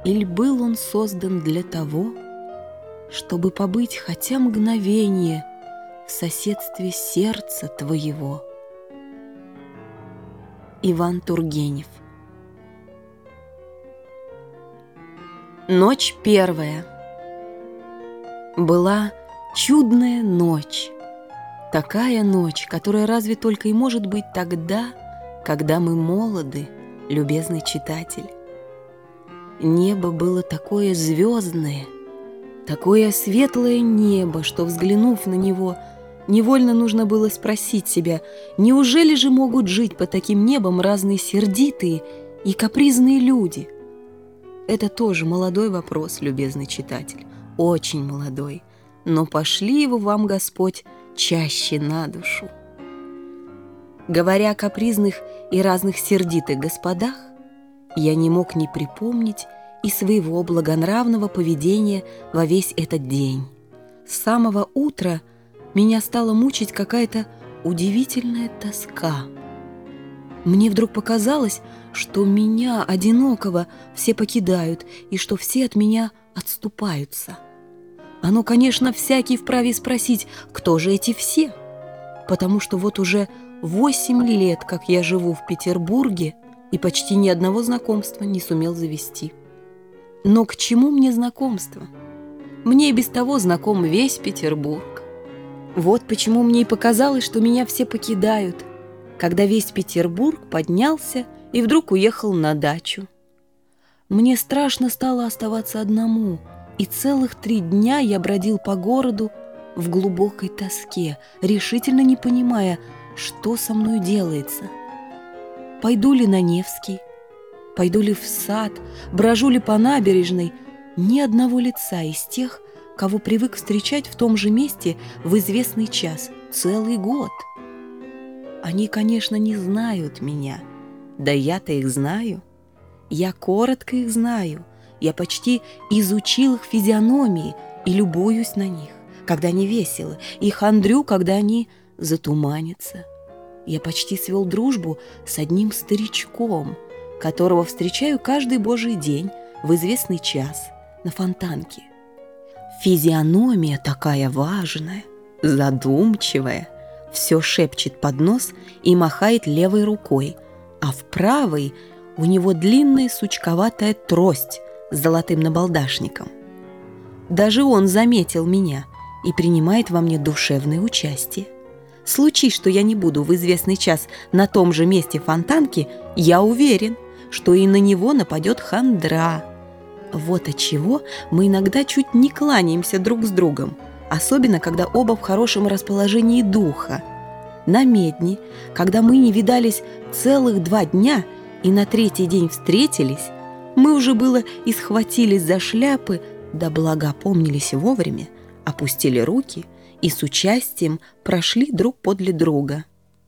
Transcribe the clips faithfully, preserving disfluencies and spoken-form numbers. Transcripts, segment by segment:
Или был он создан для того, чтобы побыть хотя мгновение в соседстве сердца твоего? Иван Тургенев. Ночь первая. Была чудная ночь. Такая ночь, которая разве только и может быть тогда, когда мы молоды, любезный читатель. Небо было такое звездное, такое светлое небо, что, взглянув на него, невольно нужно было спросить себя, неужели же могут жить под таким небом разные сердитые и капризные люди? Это тоже молодой вопрос, любезный читатель, очень молодой, но пошли его вам, Господь, чаще на душу. Говоря о капризных и разных сердитых господах, я не мог не припомнить и своего благонравного поведения во весь этот день. С самого утра меня стала мучить какая-то удивительная тоска. Мне вдруг показалось, что меня, одинокого, все покидают, и что все от меня отступаются. Оно, конечно, всякий вправе спросить, кто же эти все? Потому что вот уже восемь лет, как я живу в Петербурге, и почти ни одного знакомства не сумел завести. Но к чему мне знакомство? Мне и без того знаком весь Петербург. Вот почему мне и показалось, что меня все покидают, когда весь Петербург поднялся и вдруг уехал на дачу. Мне страшно стало оставаться одному, и целых три дня я бродил по городу в глубокой тоске, решительно не понимая, что со мной делается. Пойду ли на Невский, пойду ли в сад, брожу ли по набережной, ни одного лица из тех, кого привык встречать в том же месте в известный час, целый год. Они, конечно, не знают меня, да я-то их знаю. Я коротко их знаю, я почти изучил их физиономии и любуюсь на них, когда они веселы, и хандрю, когда они затуманятся. Я почти свел дружбу с одним старичком, которого встречаю каждый божий день в известный час на Фонтанке. Физиономия такая важная, задумчивая, все шепчет под нос и махает левой рукой, а в правой у него длинная сучковатая трость с золотым набалдашником. Даже он заметил меня и принимает во мне душевное участие. Случись, что я не буду в известный час на том же месте Фонтанки, я уверен, что и на него нападет хандра. Вот отчего мы иногда чуть не кланяемся друг с другом, особенно когда оба в хорошем расположении духа. На Медне, когда мы не видались целых два дня и на третий день встретились, мы уже было и схватились за шляпы, да благо опомнились вовремя, опустили руки и с участием прошли друг подле друга.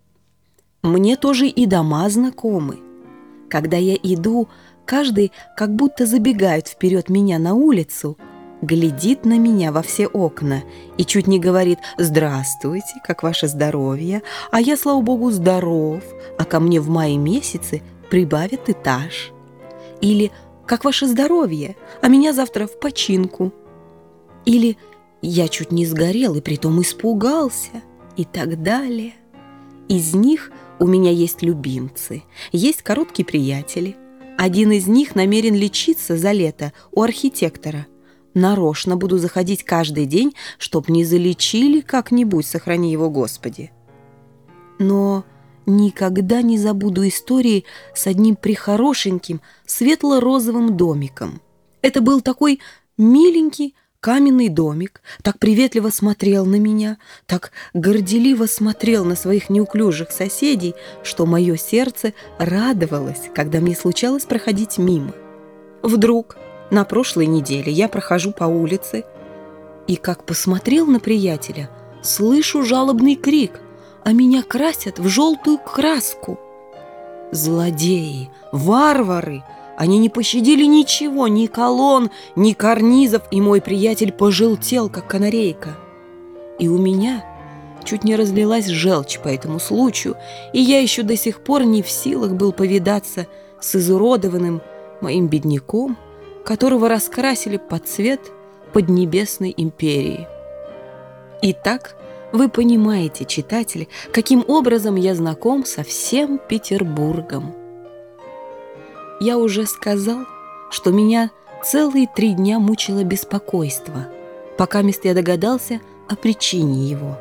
Мне тоже и дома знакомы. Когда я иду, каждый как будто забегает вперед меня на улицу, глядит на меня во все окна и чуть не говорит: «Здравствуйте, как ваше здоровье?» А я, слава богу, здоров, а ко мне в мае месяце прибавят этаж. Или «Как ваше здоровье?» А меня завтра в починку. Или «Я чуть не сгорел и притом испугался» и так далее. Из них у меня есть любимцы, есть короткие приятели. Один из них намерен лечиться за лето у архитектора. Нарочно буду заходить каждый день, чтоб не залечили как-нибудь, сохрани его Господи. Но никогда не забуду истории с одним прихорошеньким светло-розовым домиком. Это был такой миленький каменный домик, так приветливо смотрел на меня, так горделиво смотрел на своих неуклюжих соседей, что мое сердце радовалось, когда мне случалось проходить мимо. Вдруг на прошлой неделе я прохожу по улице и, как посмотрел на приятеля, слышу жалобный крик, а меня красят в желтую краску. Злодеи, варвары! Они не пощадили ничего, ни колонн, ни карнизов, и мой приятель пожелтел, как канарейка. И у меня чуть не разлилась желчь по этому случаю, и я еще до сих пор не в силах был повидаться с изуродованным моим бедняком, которого раскрасили под цвет Поднебесной империи. Итак, вы понимаете, читатели, каким образом я знаком со всем Петербургом. Я уже сказал, что меня целые три дня мучило беспокойство, пока мест я догадался о причине его.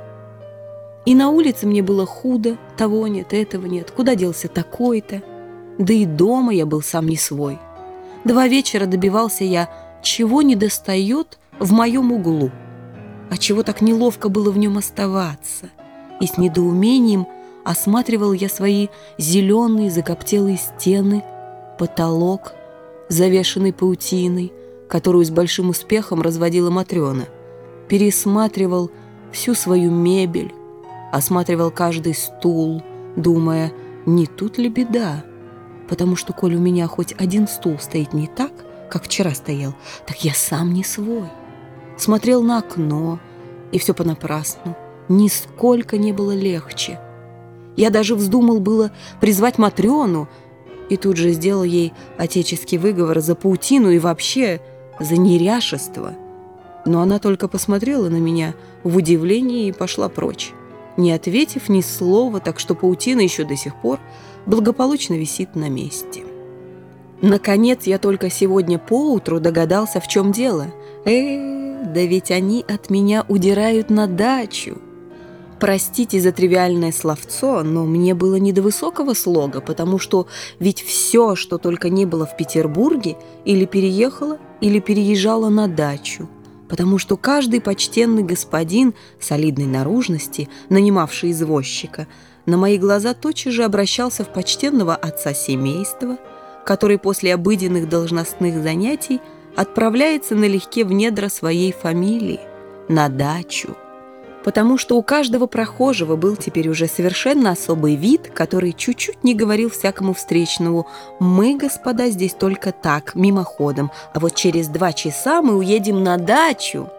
И на улице мне было худо, того нет, этого нет, куда делся такой-то, да и дома я был сам не свой. Два вечера добивался я, чего не достает в моем углу, а чего так неловко было в нем оставаться, и с недоумением осматривал я свои зеленые закоптелые стены, потолок, завешенный паутиной, которую с большим успехом разводила Матрена, пересматривал всю свою мебель, осматривал каждый стул, думая, не тут ли беда, потому что, коль у меня хоть один стул стоит не так, как вчера стоял, так я сам не свой. Смотрел на окно, и все понапрасну, нисколько не было легче. Я даже вздумал было призвать Матрену, и тут же сделал ей отеческий выговор за паутину и вообще за неряшество. Но она только посмотрела на меня в удивлении и пошла прочь, не ответив ни слова, так что паутина еще до сих пор благополучно висит на месте. Наконец, я только сегодня поутру догадался, в чем дело. Э, да ведь они от меня удирают на дачу. Простите за тривиальное словцо, но мне было не до высокого слога, потому что ведь все, что только не было в Петербурге, или переехало, или переезжало на дачу, потому что каждый почтенный господин солидной наружности, нанимавший извозчика, на мои глаза тотчас же обращался в почтенного отца семейства, который после обыденных должностных занятий отправляется налегке в недра своей фамилии, на дачу, потому что у каждого прохожего был теперь уже совершенно особый вид, который чуть-чуть не говорил всякому встречному: «Мы, господа, здесь только так, мимоходом, а вот через два часа мы уедем на дачу».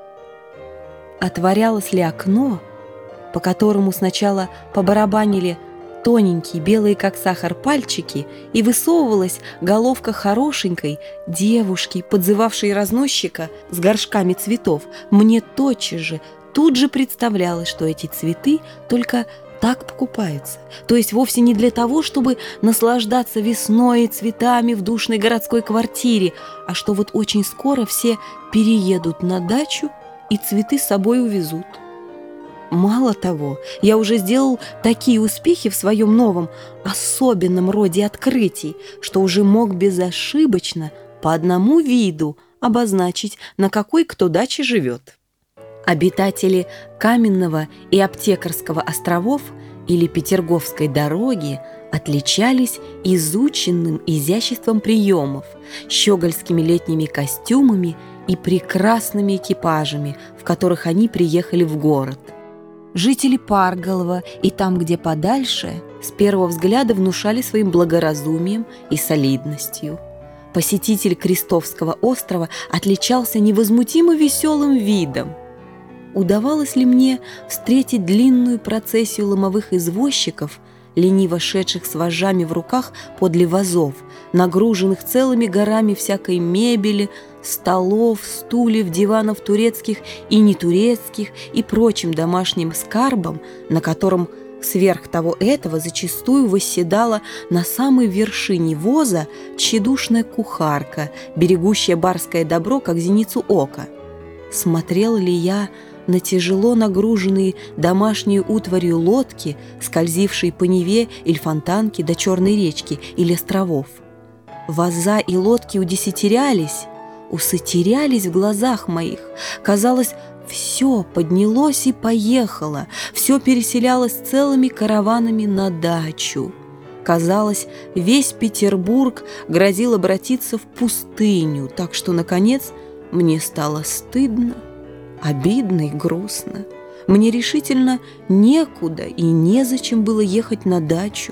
Отворялось ли окно, по которому сначала побарабанили тоненькие, белые как сахар пальчики, и высовывалась головка хорошенькой девушки, подзывавшей разносчика с горшками цветов, мне тотчас же, тут же представлялось, что эти цветы только так покупаются, то есть вовсе не для того, чтобы наслаждаться весной и цветами в душной городской квартире, а что вот очень скоро все переедут на дачу и цветы с собой увезут. Мало того, я уже сделал такие успехи в своем новом, особенном роде открытий, что уже мог безошибочно по одному виду обозначить, на какой кто даче живет. Обитатели Каменного и Аптекарского островов или Петерговской дороги отличались изученным изяществом приемов, щегольскими летними костюмами и прекрасными экипажами, в которых они приехали в город. Жители Парголова и там, где подальше, с первого взгляда внушали своим благоразумием и солидностью. Посетитель Крестовского острова отличался невозмутимо веселым видом. Удавалось ли мне встретить длинную процессию ломовых извозчиков, лениво шедших с вожжами в руках подле вазов, нагруженных целыми горами всякой мебели, столов, стульев, диванов турецких и нетурецких и прочим домашним скарбом, на котором сверх того этого зачастую восседала на самой вершине воза тщедушная кухарка, берегущая барское добро, как зеницу ока? Смотрел ли я на тяжело нагруженные домашней утварью лодки, скользившие по Неве или Фонтанке до Черной речки или островов? Ваза и лодки удесятерялись, усотерялись в глазах моих. Казалось, все поднялось и поехало, все переселялось целыми караванами на дачу. Казалось, весь Петербург грозил обратиться в пустыню, так что, наконец, мне стало стыдно, обидно и грустно. Мне решительно некуда и незачем было ехать на дачу.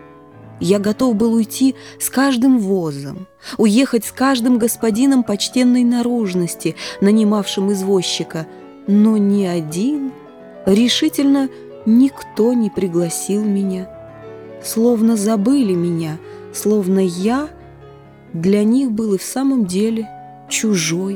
Я готов был уйти с каждым возом, уехать с каждым господином почтенной наружности, нанимавшим извозчика, но ни один, решительно никто не пригласил меня. Словно забыли меня, словно я для них был и в самом деле чужой.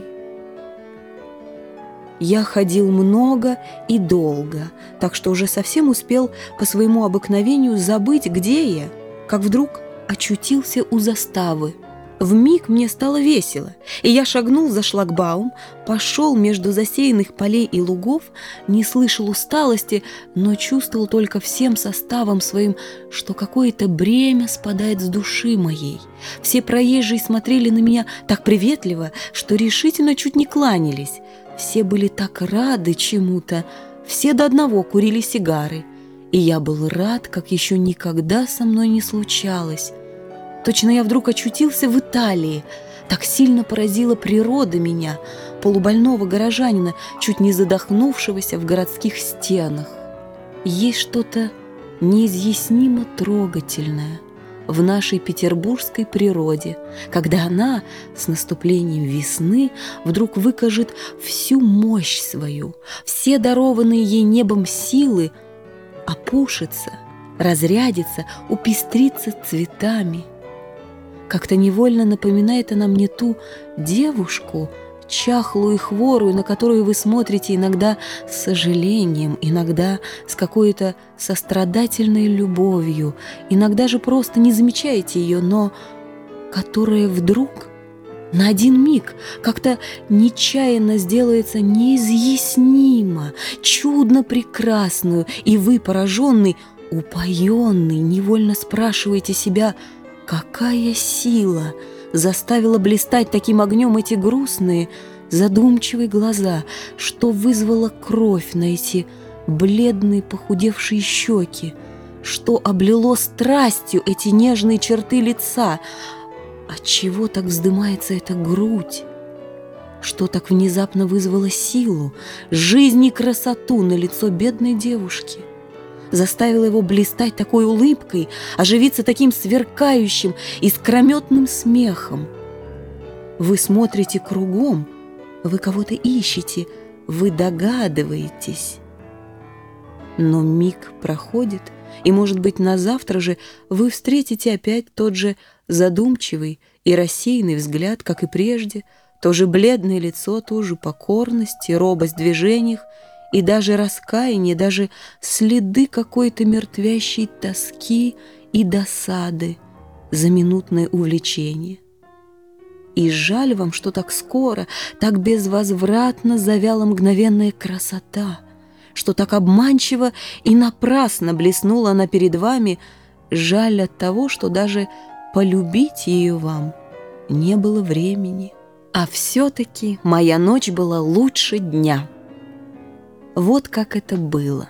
Я ходил много и долго, так что уже совсем успел по своему обыкновению забыть, где я, как вдруг очутился у заставы. Вмиг мне стало весело, и я шагнул за шлагбаум, пошел между засеянных полей и лугов, не слышал усталости, но чувствовал только всем составом своим, что какое-то бремя спадает с души моей. Все проезжие смотрели на меня так приветливо, что решительно чуть не кланялись. Все были так рады чему-то, все до одного курили сигары, и я был рад, как еще никогда со мной не случалось. Точно я вдруг очутился в Италии. Так сильно поразила природа меня, полубольного горожанина, чуть не задохнувшегося в городских стенах. Есть что-то неизъяснимо трогательное в нашей петербургской природе, когда она с наступлением весны вдруг выкажет всю мощь свою, все дарованные ей небом силы, опушится, разрядится, упестрится цветами. Как-то невольно напоминает она мне ту девушку, чахлую и хворую, на которую вы смотрите иногда с сожалением, иногда с какой-то сострадательной любовью, иногда же просто не замечаете ее, но которая вдруг на один миг как-то нечаянно сделается неизъяснимо, чудно прекрасную, и вы, пораженный, упоенный, невольно спрашиваете себя: какая сила заставила блистать таким огнем эти грустные, задумчивые глаза, что вызвала кровь на эти бледные похудевшие щеки, что облило страстью эти нежные черты лица, отчего так вздымается эта грудь, что так внезапно вызвало силу, жизнь и красоту на лицо бедной девушки, заставила его блистать такой улыбкой, оживиться таким сверкающим, искрометным смехом. Вы смотрите кругом, вы кого-то ищете, вы догадываетесь. Но миг проходит, и, может быть, на завтра же вы встретите опять тот же задумчивый и рассеянный взгляд, как и прежде, то же бледное лицо, ту же покорность и робость в движениях, и даже раскаяние, даже следы какой-то мертвящей тоски и досады за минутное увлечение. И жаль вам, что так скоро, так безвозвратно завяла мгновенная красота, что так обманчиво и напрасно блеснула она перед вами. Жаль от того, что даже полюбить ее вам не было времени. А все-таки моя ночь была лучше дня. Вот как это было.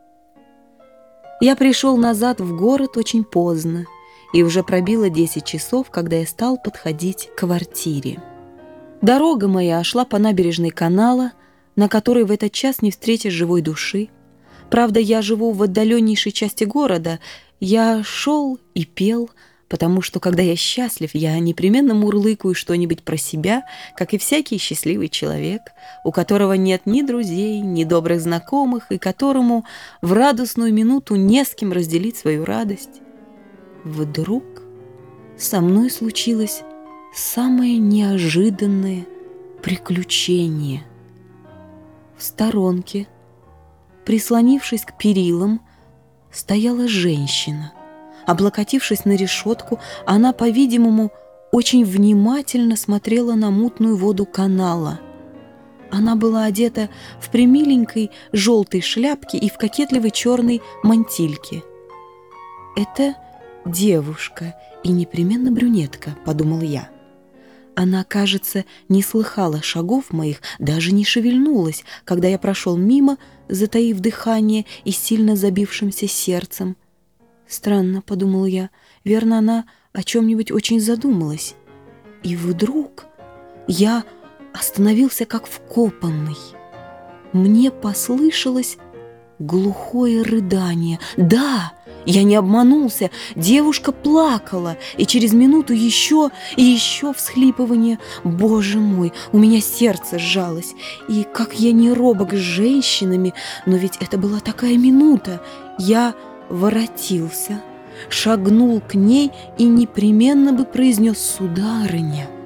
Я пришел назад в город очень поздно, и уже пробило десять часов, когда я стал подходить к квартире. Дорога моя шла по набережной канала, на которой в этот час не встретишь живой души. Правда, я живу в отдаленнейшей части города. Я шел и пел, потому что, когда я счастлив, я непременно мурлыкаю что-нибудь про себя, как и всякий счастливый человек, у которого нет ни друзей, ни добрых знакомых, и которому в радостную минуту не с кем разделить свою радость. Вдруг со мной случилось самое неожиданное приключение. В сторонке, прислонившись к перилам, стояла женщина. Облокотившись на решетку, она, по-видимому, очень внимательно смотрела на мутную воду канала. Она была одета в премиленькой желтой шляпке и в кокетливой черной мантильке. «Это девушка и непременно брюнетка», — подумал я. Она, кажется, не слыхала шагов моих, даже не шевельнулась, когда я прошел мимо, затаив дыхание и сильно забившимся сердцем. «Странно», — подумал я, — «верно, она о чем-нибудь очень задумалась». И вдруг я остановился как вкопанный. Мне послышалось глухое рыдание. Да, я не обманулся, девушка плакала, и через минуту еще и еще всхлипывание. Боже мой, у меня сердце сжалось, и как я не робок с женщинами, но ведь это была такая минута. Я воротился, шагнул к ней и непременно бы произнес: «Сударыня».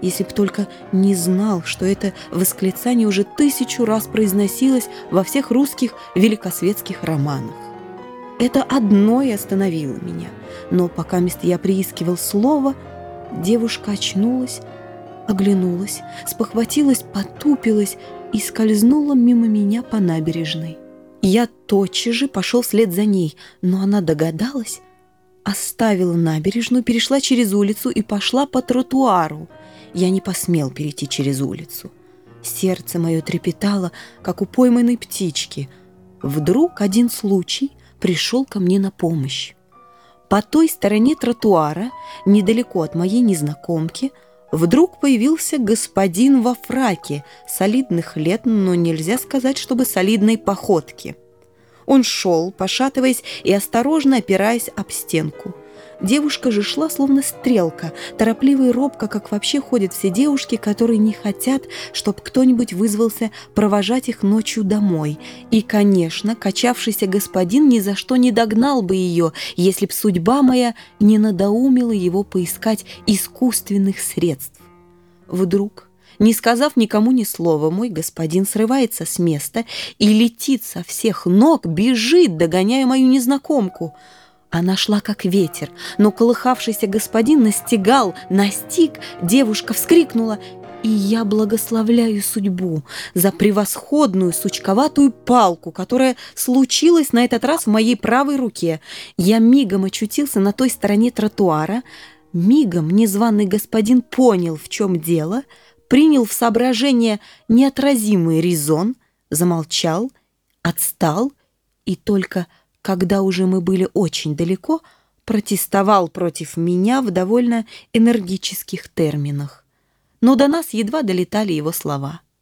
если б только не знал, что это восклицание уже тысячу раз произносилось во всех русских великосветских романах. Это одно и остановило меня, но пока мест я приискивал слово, девушка очнулась, оглянулась, спохватилась, потупилась и скользнула мимо меня по набережной. Я тотчас же пошел вслед за ней, но она догадалась, оставила набережную, перешла через улицу и пошла по тротуару. Я не посмел перейти через улицу. Сердце мое трепетало, как у пойманной птички. Вдруг один случай пришел ко мне на помощь. По той стороне тротуара, недалеко от моей незнакомки, вдруг появился господин во фраке, солидных лет, но нельзя сказать, чтобы солидной походки. Он шел, пошатываясь и осторожно опираясь об стенку. Девушка же шла, словно стрелка, торопливо и робко, как вообще ходят все девушки, которые не хотят, чтобы кто-нибудь вызвался провожать их ночью домой. И, конечно, качавшийся господин ни за что не догнал бы ее, если б судьба моя не надоумила его поискать искусственных средств. Вдруг, не сказав никому ни слова, мой господин срывается с места и летит со всех ног, бежит, догоняя мою незнакомку. Она шла как ветер, но колыхавшийся господин настигал, настиг, девушка вскрикнула, и я благословляю судьбу за превосходную сучковатую палку, которая случилась на этот раз в моей правой руке. Я мигом очутился на той стороне тротуара, мигом незваный господин понял, в чем дело, принял в соображение неотразимый резон, замолчал, отстал и только когда уже мы были очень далеко, протестовал против меня в довольно энергических терминах. Но до нас едва долетали его слова.